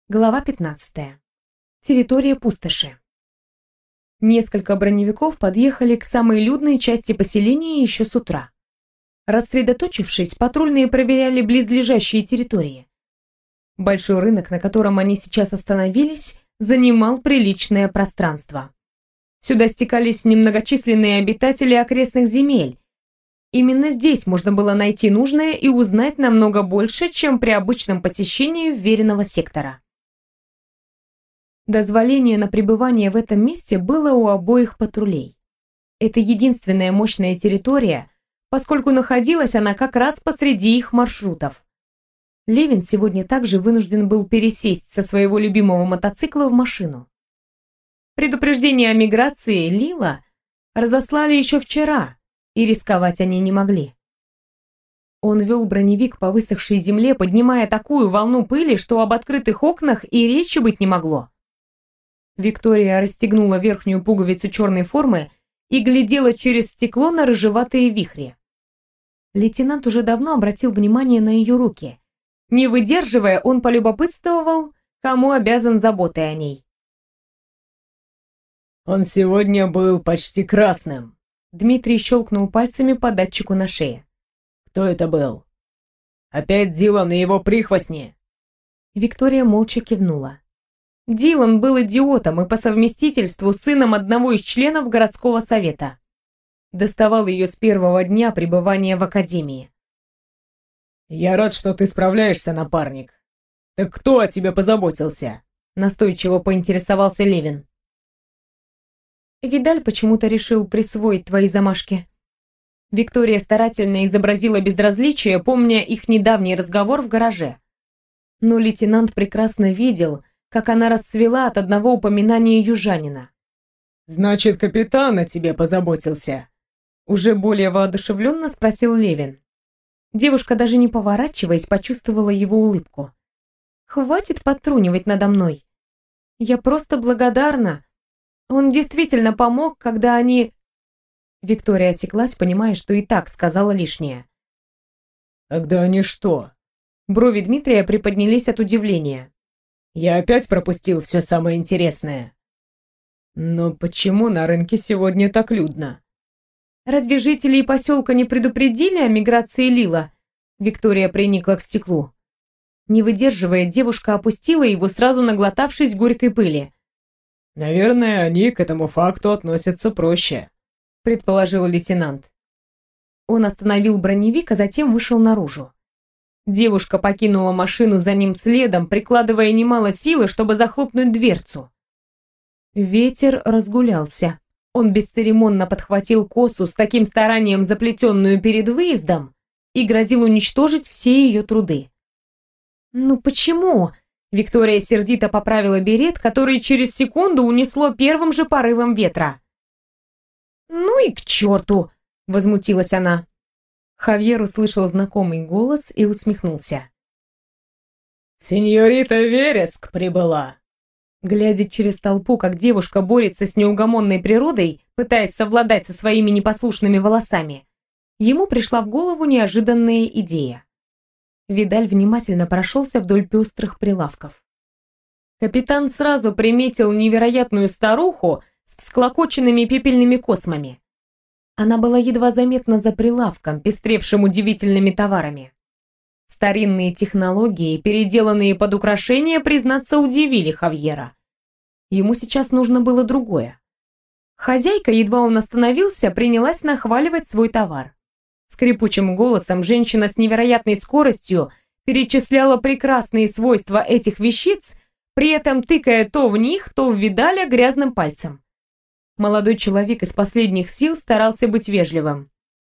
Глава 15. Территория пустоши. Несколько броневиков подъехали к самой людной части поселения еще с утра. Рассредоточившись, патрульные проверяли близлежащие территории. Большой рынок, на котором они сейчас остановились, занимал приличное пространство. Сюда стекались немногочисленные обитатели окрестных земель. Именно здесь можно было найти нужное и узнать намного больше, чем при обычном посещении вверенного сектора. Дозволение на пребывание в этом месте было у обоих патрулей. Это единственная мощная территория, поскольку находилась она как раз посреди их маршрутов. Левин сегодня также вынужден был пересесть со своего любимого мотоцикла в машину. Предупреждение о миграции Лила разослали еще вчера, и рисковать они не могли. Он вел броневик по высохшей земле, поднимая такую волну пыли, что об открытых окнах и речи быть не могло. Виктория расстегнула верхнюю пуговицу черной формы и глядела через стекло на рыжеватые вихри. Лейтенант уже давно обратил внимание на ее руки. Не выдерживая, он полюбопытствовал, кому обязан заботой о ней. «Он сегодня был почти красным», — Дмитрий щелкнул пальцами по датчику на шее. «Кто это был? Опять Дилан и его прихвостни?» Виктория молча кивнула. Дилан был идиотом и по совместительству сыном одного из членов городского совета. Доставал ее с первого дня пребывания в академии. «Я рад, что ты справляешься, напарник. Так кто о тебе позаботился?» Настойчиво поинтересовался Левин. Видаль почему-то решил присвоить твои замашки. Виктория старательно изобразила безразличие, помня их недавний разговор в гараже. Но лейтенант прекрасно видел, как она расцвела от одного упоминания южанина. «Значит, капитан о тебе позаботился?» Уже более воодушевленно спросил Левин. Девушка, даже не поворачиваясь, почувствовала его улыбку. «Хватит подтрунивать надо мной. Я просто благодарна. Он действительно помог, когда они...» Виктория осеклась, понимая, что и так сказала лишнее. «Когда они что?» Брови Дмитрия приподнялись от удивления. «Я опять пропустил все самое интересное. Но почему на рынке сегодня так людно?» «Разве жители поселка не предупредили о миграции Лила?» Виктория приникла к стеклу. Не выдерживая, девушка опустила его, сразу наглотавшись горькой пыли. «Наверное, они к этому факту относятся проще», — предположил лейтенант. Он остановил броневик, а затем вышел наружу. Девушка покинула машину за ним следом, прикладывая немало силы, чтобы захлопнуть дверцу. Ветер разгулялся. Он бесцеремонно подхватил косу, с таким старанием заплетенную перед выездом, и грозил уничтожить все ее труды. «Ну почему?» Виктория сердито поправила берет, который через секунду унесло первым же порывом ветра. «Ну и к черту!» — возмутилась она. Хавьер услышал знакомый голос и усмехнулся. «Сеньорита Вереск прибыла!» Глядя через толпу, как девушка борется с неугомонной природой, пытаясь совладать со своими непослушными волосами, ему пришла в голову неожиданная идея. Видаль внимательно прошелся вдоль пестрых прилавков. Капитан сразу приметил невероятную старуху с всклокоченными пепельными космами. Она была едва заметна за прилавком, пестревшим удивительными товарами. Старинные технологии, переделанные под украшения, признаться, удивили Хавьера. Ему сейчас нужно было другое. Хозяйка, едва он остановился, принялась нахваливать свой товар. Скрипучим голосом женщина с невероятной скоростью перечисляла прекрасные свойства этих вещиц, при этом тыкая то в них, то в Видаля грязным пальцем. Молодой человек из последних сил старался быть вежливым.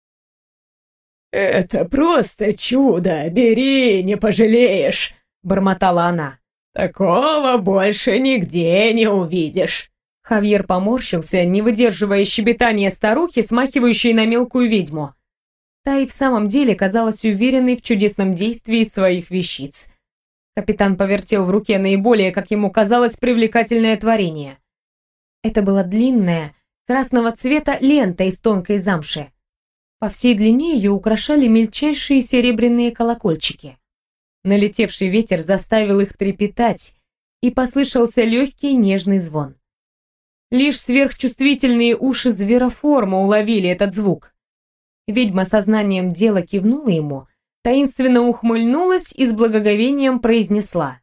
«Это просто чудо! Бери, не пожалеешь!» — бормотала она. «Такого больше нигде не увидишь!» Хавьер поморщился, не выдерживая щебетания старухи, смахивающей на мелкую ведьму. Та и в самом деле казалась уверенной в чудесном действии своих вещиц. Капитан повертел в руке наиболее, как ему казалось, привлекательное творение. Это была длинная, красного цвета лента из тонкой замши. По всей длине ее украшали мельчайшие серебряные колокольчики. Налетевший ветер заставил их трепетать, и послышался легкий нежный звон. Лишь сверхчувствительные уши звероформа уловили этот звук. Ведьма сознанием дела кивнула ему, таинственно ухмыльнулась и с благоговением произнесла: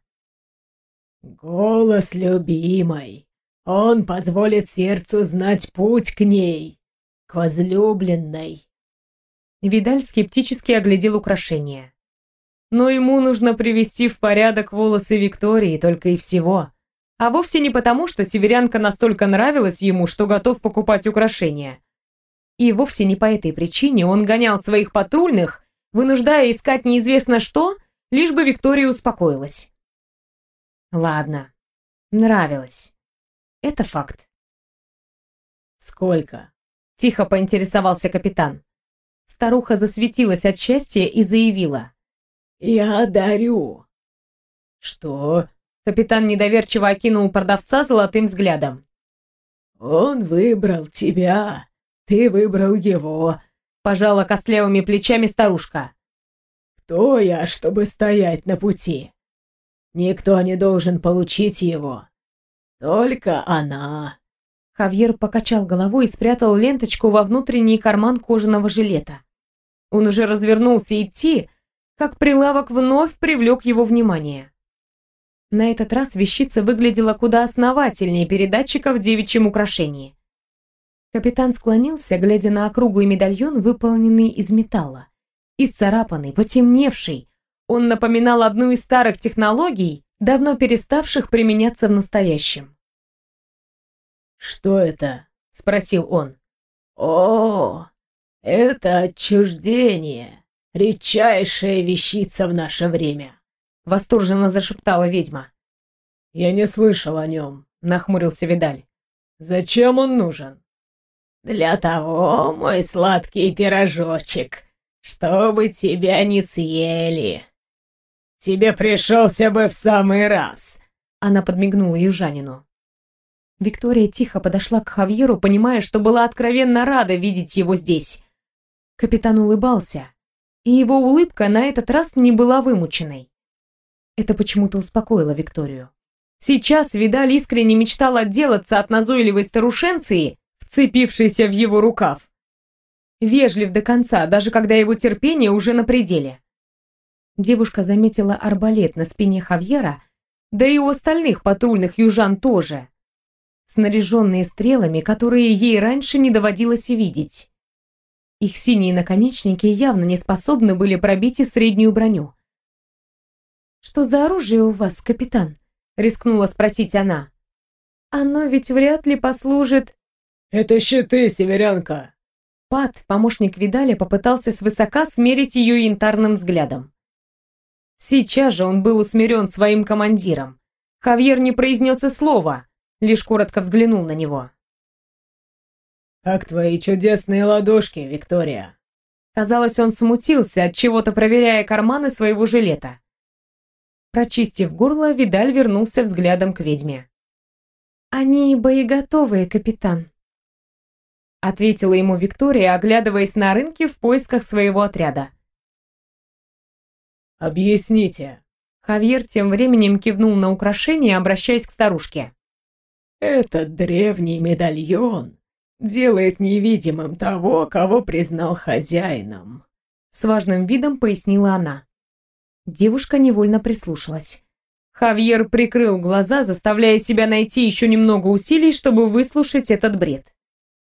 «Голос любимой. Он позволит сердцу знать путь к ней, к возлюбленной». Видаль скептически оглядел украшение. Но ему нужно привести в порядок волосы Виктории только и всего. А вовсе не потому, что северянка настолько нравилась ему, что готов покупать украшения. И вовсе не по этой причине он гонял своих патрульных, вынуждая искать неизвестно что, лишь бы Виктория успокоилась. Ладно, нравилось. Это факт. «Сколько?» — тихо поинтересовался капитан. Старуха засветилась от счастья и заявила: «Я дарю». «Что?» — капитан недоверчиво окинул продавца золотым взглядом. «Он выбрал тебя, ты выбрал его», — пожала костлявыми плечами старушка. «Кто я, чтобы стоять на пути? Никто не должен получить его. Только она». Хавьер покачал головой и спрятал ленточку во внутренний карман кожаного жилета. Он уже развернулся идти, как прилавок вновь привлек его внимание. На этот раз вещица выглядела куда основательнее передатчика в девичьем украшении. Капитан склонился, глядя на округлый медальон, выполненный из металла. Исцарапанный, потемневший, он напоминал одну из старых технологий, давно переставших применяться в настоящем. «Что это?» — спросил он. «О, это отчуждение, редчайшая вещица в наше время», — восторженно зашептала ведьма. «Я не слышал о нем», — нахмурился Видаль. «Зачем он нужен?» «Для того, мой сладкий пирожочек, чтобы тебя не съели. Тебе пришелся бы в самый раз». Она подмигнула южанину. Виктория тихо подошла к Хавьеру, понимая, что была откровенно рада видеть его здесь. Капитан улыбался, и его улыбка на этот раз не была вымученной. Это почему-то успокоило Викторию. Сейчас Видаль искренне мечтал отделаться от назойливой старушенции, вцепившейся в его рукав. Вежлив до конца, даже когда его терпение уже на пределе. Девушка заметила арбалет на спине Хавьера, да и у остальных патрульных южан тоже, снаряженные стрелами, которые ей раньше не доводилось видеть. Их синие наконечники явно не способны были пробить и среднюю броню. «Что за оружие у вас, капитан?» — рискнула спросить она. «Оно ведь вряд ли послужит...» «Это щиты, северянка!» Пат, помощник Видаля, попытался свысока смерить ее янтарным взглядом. Сейчас же он был усмирен своим командиром. Хавьер не произнес и слова, лишь коротко взглянул на него. «Как твои чудесные ладошки, Виктория?» Казалось, он смутился, от чего-то проверяя карманы своего жилета. Прочистив горло, Видаль вернулся взглядом к ведьме. «Они боеготовые, капитан», — ответила ему Виктория, оглядываясь на рынке в поисках своего отряда. «Объясните». Хавьер тем временем кивнул на украшение, обращаясь к старушке. «Этот древний медальон делает невидимым того, кого признал хозяином», — с важным видом пояснила она. Девушка невольно прислушалась. Хавьер прикрыл глаза, заставляя себя найти еще немного усилий, чтобы выслушать этот бред.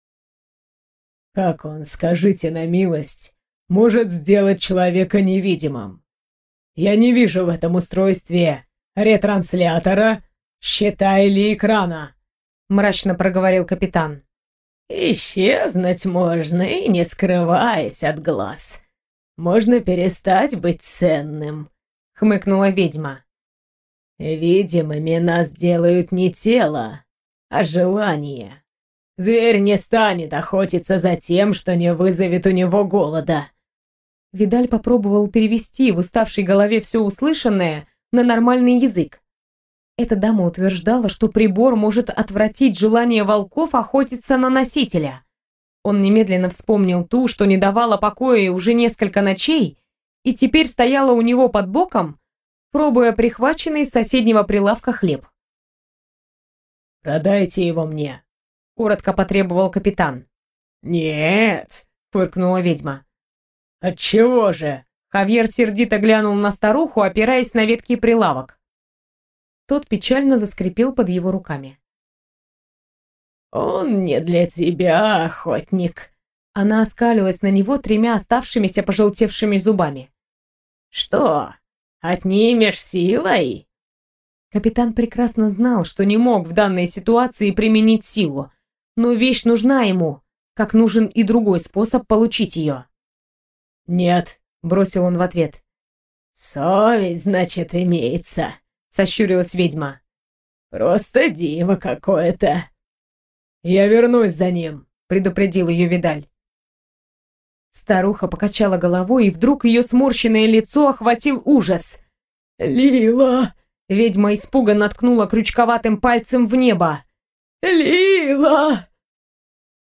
«Как он, скажите на милость, может сделать человека невидимым? Я не вижу в этом устройстве ретранслятора, щита или экрана», — мрачно проговорил капитан. «Исчезнуть можно и не скрываясь от глаз. Можно перестать быть ценным», — хмыкнула ведьма. «Видимыми нас делают не тело, а желание. Зверь не станет охотиться за тем, что не вызовет у него голода». Видаль попробовал перевести в уставшей голове все услышанное на нормальный язык. Эта дама утверждала, что прибор может отвратить желание волков охотиться на носителя. Он немедленно вспомнил ту, что не давала покоя уже несколько ночей, и теперь стояла у него под боком, пробуя прихваченный с соседнего прилавка хлеб. Продайте его мне», — коротко потребовал капитан. «Нет», — фыркнула ведьма. «Отчего же?» Хавьер сердито глянул на старуху, опираясь на ветки прилавок. Тот печально заскрипел под его руками. «Он не для тебя, охотник». Она оскалилась на него 3 оставшимися пожелтевшими зубами. «Что, отнимешь силой?» Капитан прекрасно знал, что не мог в данной ситуации применить силу, но вещь нужна ему, как нужен и другой способ получить ее. «Нет», — бросил он в ответ. «Совесть, значит, имеется», — сощурилась ведьма. «Просто диво какое-то». «Я вернусь за ним», — предупредил ее Видаль. Старуха покачала головой, и вдруг ее сморщенное лицо охватил ужас. «Лила!» Ведьма испуганно ткнула крючковатым пальцем в небо. «Лила!»